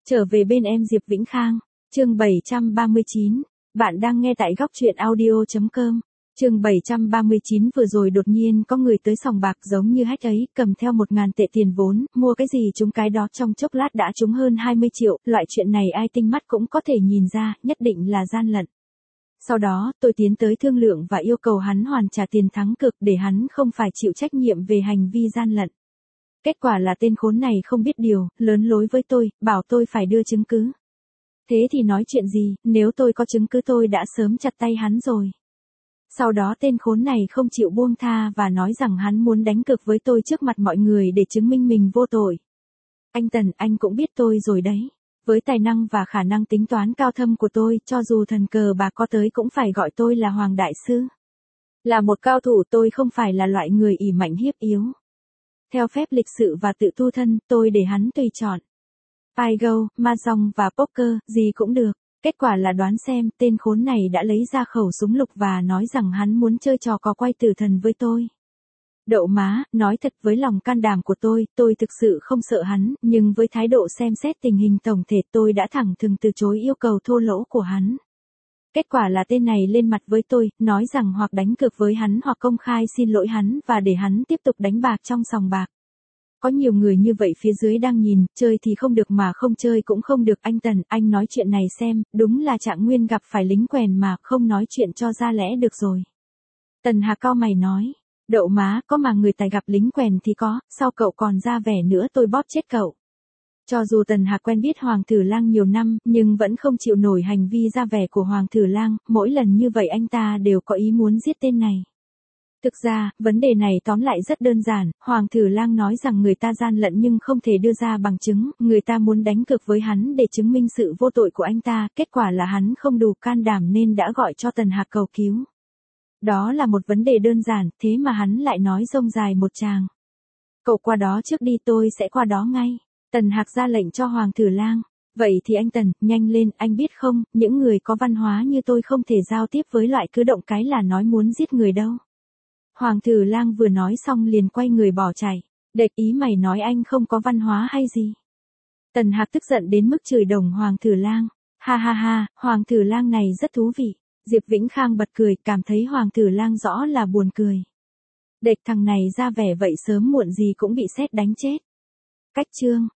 Trở về bên em Diệp Vĩnh Khang, chương 739, bạn đang nghe tại góc truyện audio.com. Chương 739 vừa rồi đột nhiên có người tới sòng bạc giống như hách ấy, cầm theo 1.000 tệ tiền vốn, mua cái gì trúng cái đó trong chốc lát đã trúng hơn 20 triệu, loại chuyện này ai tinh mắt cũng có thể nhìn ra, nhất định là gian lận. Sau đó, tôi tiến tới thương lượng và yêu cầu hắn hoàn trả tiền thắng cược để hắn không phải chịu trách nhiệm về hành vi gian lận. Kết quả là tên khốn này không biết điều, lớn lối với tôi, bảo tôi phải đưa chứng cứ. Thế thì nói chuyện gì, nếu tôi có chứng cứ tôi đã sớm chặt tay hắn rồi. Sau đó tên khốn này không chịu buông tha và nói rằng hắn muốn đánh cược với tôi trước mặt mọi người để chứng minh mình vô tội. Anh Tần, anh cũng biết tôi rồi đấy. Với tài năng và khả năng tính toán cao thâm của tôi, cho dù thần cờ bạc có tới cũng phải gọi tôi là Hoàng Đại Sư. Là một cao thủ tôi không phải là loại người ỷ mạnh hiếp yếu. Theo phép lịch sự và tự tu thân, tôi để hắn tùy chọn. Pygo, mahjong và poker, gì cũng được. Kết quả là đoán xem, tên khốn này đã lấy ra khẩu súng lục và nói rằng hắn muốn chơi trò cò quay tử thần với tôi. Đậu má, nói thật với lòng can đảm của tôi thực sự không sợ hắn, nhưng với thái độ xem xét tình hình tổng thể tôi đã thẳng thừng từ chối yêu cầu thô lỗ của hắn. Kết quả là tên này lên mặt với tôi, nói rằng hoặc đánh cược với hắn hoặc công khai xin lỗi hắn và để hắn tiếp tục đánh bạc trong sòng bạc. Có nhiều người như vậy phía dưới đang nhìn, chơi thì không được mà không chơi cũng không được. Anh Tần, anh nói chuyện này xem, đúng là Trạng Nguyên gặp phải lính quèn mà, không nói chuyện cho ra lẽ được rồi. Tần Hà cau mày nói, đậu má, có mà người tài gặp lính quèn thì có, sao cậu còn ra vẻ nữa, tôi bóp chết cậu. Cho dù Tần Hà quen biết Hoàng Tử Lang nhiều năm, nhưng vẫn không chịu nổi hành vi ra vẻ của Hoàng Tử Lang, mỗi lần như vậy anh ta đều có ý muốn giết tên này. Thực ra, vấn đề này tóm lại rất đơn giản, Hoàng Tử Lang nói rằng người ta gian lận nhưng không thể đưa ra bằng chứng, người ta muốn đánh cược với hắn để chứng minh sự vô tội của anh ta, kết quả là hắn không đủ can đảm nên đã gọi cho Tần Hạc cầu cứu. Đó là một vấn đề đơn giản, thế mà hắn lại nói rông dài một tràng. Cậu qua đó trước đi, tôi sẽ qua đó ngay. Tần Hạc ra lệnh cho Hoàng Tử Lang. Vậy thì anh Tần, nhanh lên, anh biết không, những người có văn hóa như tôi không thể giao tiếp với loại cứ động cái là nói muốn giết người đâu. Hoàng Tử Lang vừa nói xong liền quay người bỏ chạy. Đệt, ý mày nói anh không có văn hóa hay gì? Tần Hạc tức giận đến mức chửi đồng Hoàng Tử Lang. Ha ha ha, Hoàng Tử Lang này rất thú vị. Diệp Vĩnh Khang bật cười, cảm thấy Hoàng Tử Lang rõ là buồn cười. Đệt, thằng này ra vẻ vậy sớm muộn gì cũng bị sét đánh chết. Cách chương